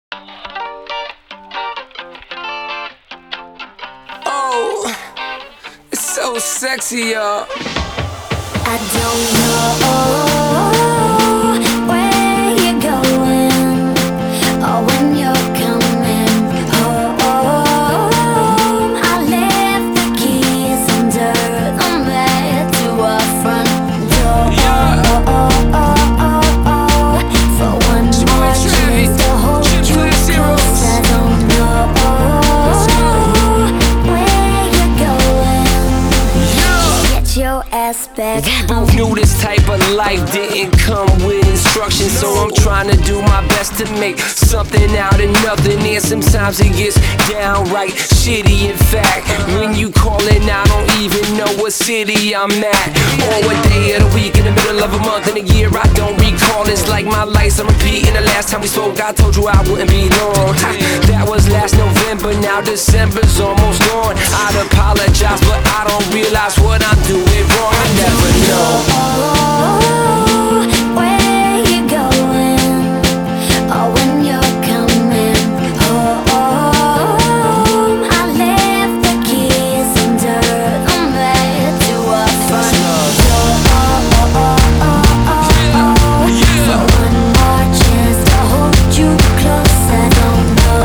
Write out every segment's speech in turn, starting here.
Oh, it's so sexy, y'all. I don't know where you're going or when you're coming home. I left the keys under the mat to our front door. For one more chance to hold you close. I don't know where you're going. Get your ass back We home. both knew this type of life didn't come with instructions, so I'm trying to do my best to make something out of nothing. And sometimes it gets downright shitty. In fact, when you callin', I don't even know what city I'm at or what day of the week, in the middle of a month, in a year I don't recall. It's like my lights are repeating. The last time we spoke, I told you I wouldn't be long. That was last November, now December's almost gone. I'd apologize, but I don't realize what I'm doing wrong. I never know where you going or when you're coming home. I left the keys under the mat to our front door. For one more chance to hold you close. I don't know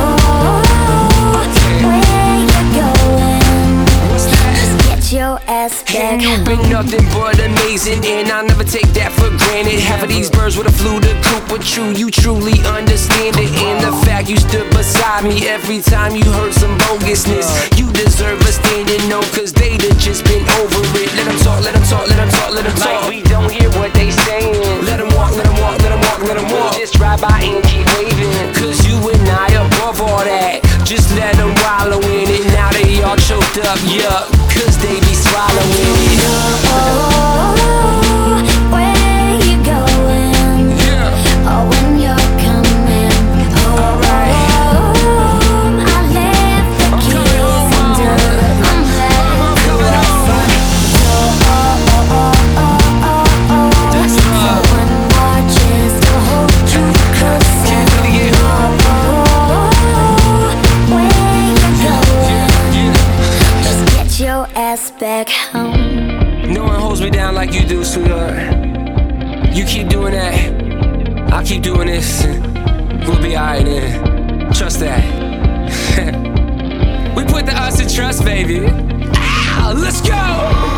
where you're going. Just get your ass back and you've home. been nothing but amazing, and I'll never take that for granted. Half of these birds would've flew the coop, but you truly understand it. And the fact you stood beside me every time you heard some bogusness, you deserve a standing no, cause they'd have just been over it. Let them talk, let them talk, let them talk, let them talk. Like we don't hear what they saying. Let them walk, let them walk, let them walk, let them walk. Just drive by and keep waving, cause you and I above all that. Just let them wallow in it. Now they all choked up, yeah, cause they be swallowing it. Where you going or when you're coming home. I left the keys under the mat to our front door. For one more chance to hold you close. I don't know where you're going. Just get your ass back home. No one holds me down like you do, sweetheart. You keep doing that, I'll keep doing this. We'll be alright then. Trust that. We put the us in trust, baby. Ow, let's go!